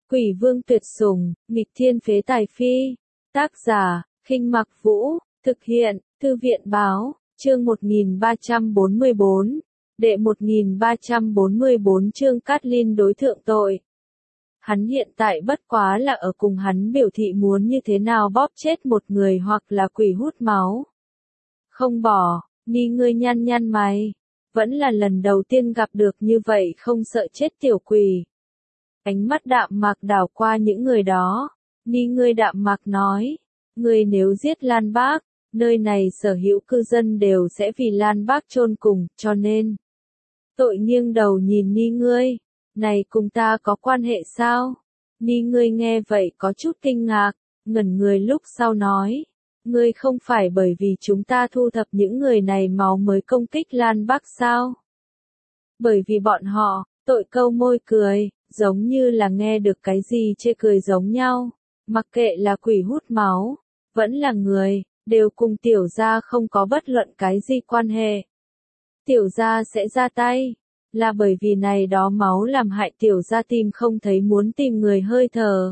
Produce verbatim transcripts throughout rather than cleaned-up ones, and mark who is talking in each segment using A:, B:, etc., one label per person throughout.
A: Quỷ vương tuyệt sủng, nghịch thiên phế tài phi. Tác giả, Khinh Mặc Vũ, thực hiện, Thư viện báo, chương một nghìn ba trăm bốn mươi bốn, đệ một nghìn ba trăm bốn mươi bốn chương Cát Linh đối thượng tội. Hắn hiện tại bất quá là ở cùng hắn biểu thị muốn như thế nào bóp chết một người hoặc là quỷ hút máu. Không bỏ, Ni ngươi nhăn nhăn mày, vẫn là lần đầu tiên gặp được như vậy không sợ chết tiểu quỷ. Ánh mắt đạm mạc đảo qua những người đó, Ni ngươi đạm mạc nói, ngươi nếu giết Lan Bác, nơi này sở hữu cư dân đều sẽ vì Lan Bác chôn cùng, cho nên. Tội nghiêng đầu nhìn Ni ngươi, này cùng ta có quan hệ sao? Ni ngươi nghe vậy có chút kinh ngạc, ngẩn người lúc sau nói, ngươi không phải bởi vì chúng ta thu thập những người này máu mới công kích Lan Bác sao? Bởi vì bọn họ, tội câu môi cười, giống như là nghe được cái gì chê cười giống nhau, mặc kệ là quỷ hút máu, vẫn là người, đều cùng tiểu gia không có bất luận cái gì quan hệ. Tiểu gia sẽ ra tay, là bởi vì này đó máu làm hại tiểu gia tìm không thấy muốn tìm người hơi thở.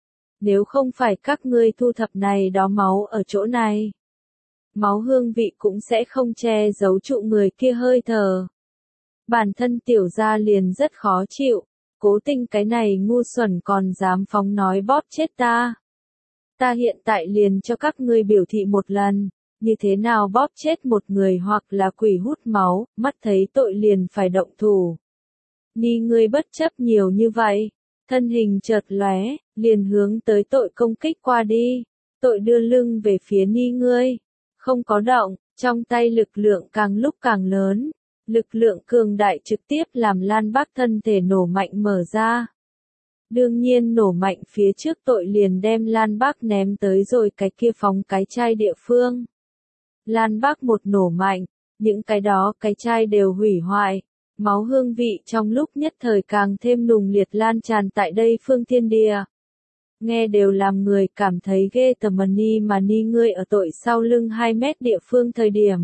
A: Nếu không phải các ngươi thu thập này đó máu ở chỗ này, máu hương vị cũng sẽ không che giấu trụ người kia hơi thở. Bản thân tiểu gia liền rất khó chịu, cố tình cái này ngu xuẩn còn dám phóng nói bóp chết ta. Ta hiện tại liền cho các ngươi biểu thị một lần, như thế nào bóp chết một người hoặc là quỷ hút máu, mắt thấy tội liền phải động thủ. Ni ngươi bất chấp nhiều như vậy, thân hình chợt lóe, liền hướng tới tội công kích qua đi. Tội đưa lưng về phía Ni ngươi, không có động, trong tay lực lượng càng lúc càng lớn. Lực lượng cường đại trực tiếp làm Lan Bác thân thể nổ mạnh mở ra. Đương nhiên nổ mạnh phía trước tội liền đem Lan Bác ném tới rồi cái kia phóng cái chai địa phương. Lan Bác một nổ mạnh, những cái đó cái chai đều hủy hoại. Máu hương vị trong lúc nhất thời càng thêm nùng liệt lan tràn tại đây phương thiên địa. Nghe đều làm người cảm thấy ghê tởm. Ni mà Ni ngươi ở tội sau lưng hai mét địa phương thời điểm.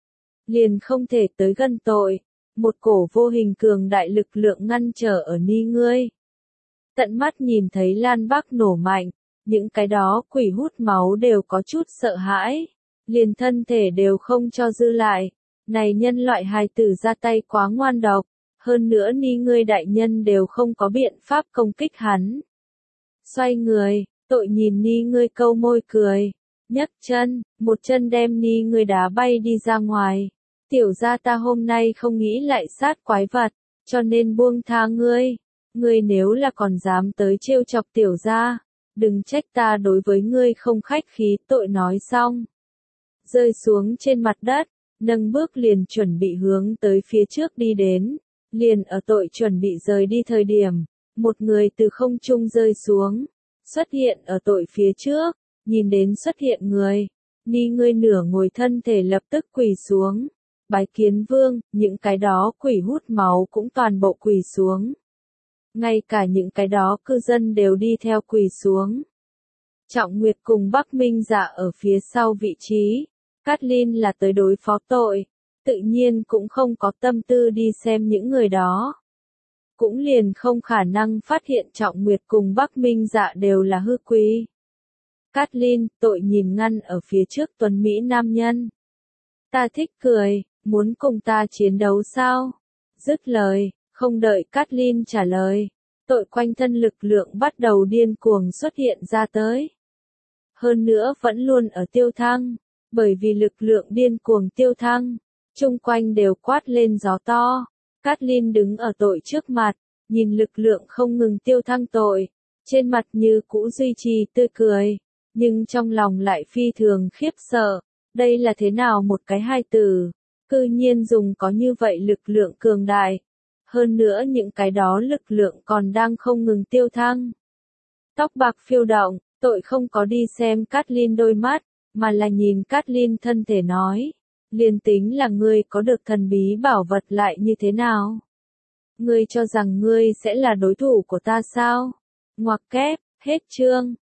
A: Liền không thể tới gần tội, một cổ vô hình cường đại lực lượng ngăn trở ở Ni ngươi. Tận mắt nhìn thấy Lan Bác nổ mạnh, những cái đó quỷ hút máu đều có chút sợ hãi, liền thân thể đều không cho dư lại. Này nhân loại hài tử ra tay quá ngoan độc, hơn nữa Ni ngươi đại nhân đều không có biện pháp công kích hắn. Xoay người, tội nhìn Ni ngươi câu môi cười, nhấc chân, một chân đem Ni ngươi đá bay đi ra ngoài. Tiểu gia ta hôm nay không nghĩ lại sát quái vật, cho nên buông tha ngươi. Ngươi nếu là còn dám tới trêu chọc tiểu gia, đừng trách ta đối với ngươi không khách khí. Tội nói xong, rơi xuống trên mặt đất, nâng bước liền chuẩn bị hướng tới phía trước đi đến. Liền ở tội chuẩn bị rời đi thời điểm, một người từ không trung rơi xuống, xuất hiện ở tội phía trước. Nhìn đến xuất hiện người, Ni ngươi nửa ngồi thân thể lập tức quỳ xuống. Bái kiến vương, những cái đó quỷ hút máu cũng toàn bộ quỳ xuống. Ngay cả những cái đó cư dân đều đi theo quỳ xuống. Trọng Nguyệt cùng Bắc Minh Dạ ở phía sau vị trí. Cát Linh là tới đối phó tội, tự nhiên cũng không có tâm tư đi xem những người đó. Cũng liền không khả năng phát hiện Trọng Nguyệt cùng Bắc Minh Dạ đều là hư quý. Cát Linh, tội nhìn ngăn ở phía trước tuấn Mỹ nam nhân. Ta thích cười. Muốn cùng ta chiến đấu sao? Dứt lời, không đợi Cát Linh trả lời, tội quanh thân lực lượng bắt đầu điên cuồng xuất hiện ra tới. Hơn nữa vẫn luôn ở tiêu thăng, bởi vì lực lượng điên cuồng tiêu thăng, chung quanh đều quát lên gió to. Cát Linh đứng ở tội trước mặt, nhìn lực lượng không ngừng tiêu thăng tội, trên mặt như cũ duy trì tươi cười, nhưng trong lòng lại phi thường khiếp sợ. Đây là thế nào một cái hài tử? Cư nhiên dùng có như vậy lực lượng cường đại. Hơn nữa những cái đó lực lượng còn đang không ngừng tiêu thăng. Tóc bạc phiêu động, tội không có đi xem Cát Linh đôi mắt, mà là nhìn Cát Linh thân thể nói. Liền tính là ngươi có được thần bí bảo vật lại như thế nào? Ngươi cho rằng ngươi sẽ là đối thủ của ta sao? Ngoặc kép, hết chương.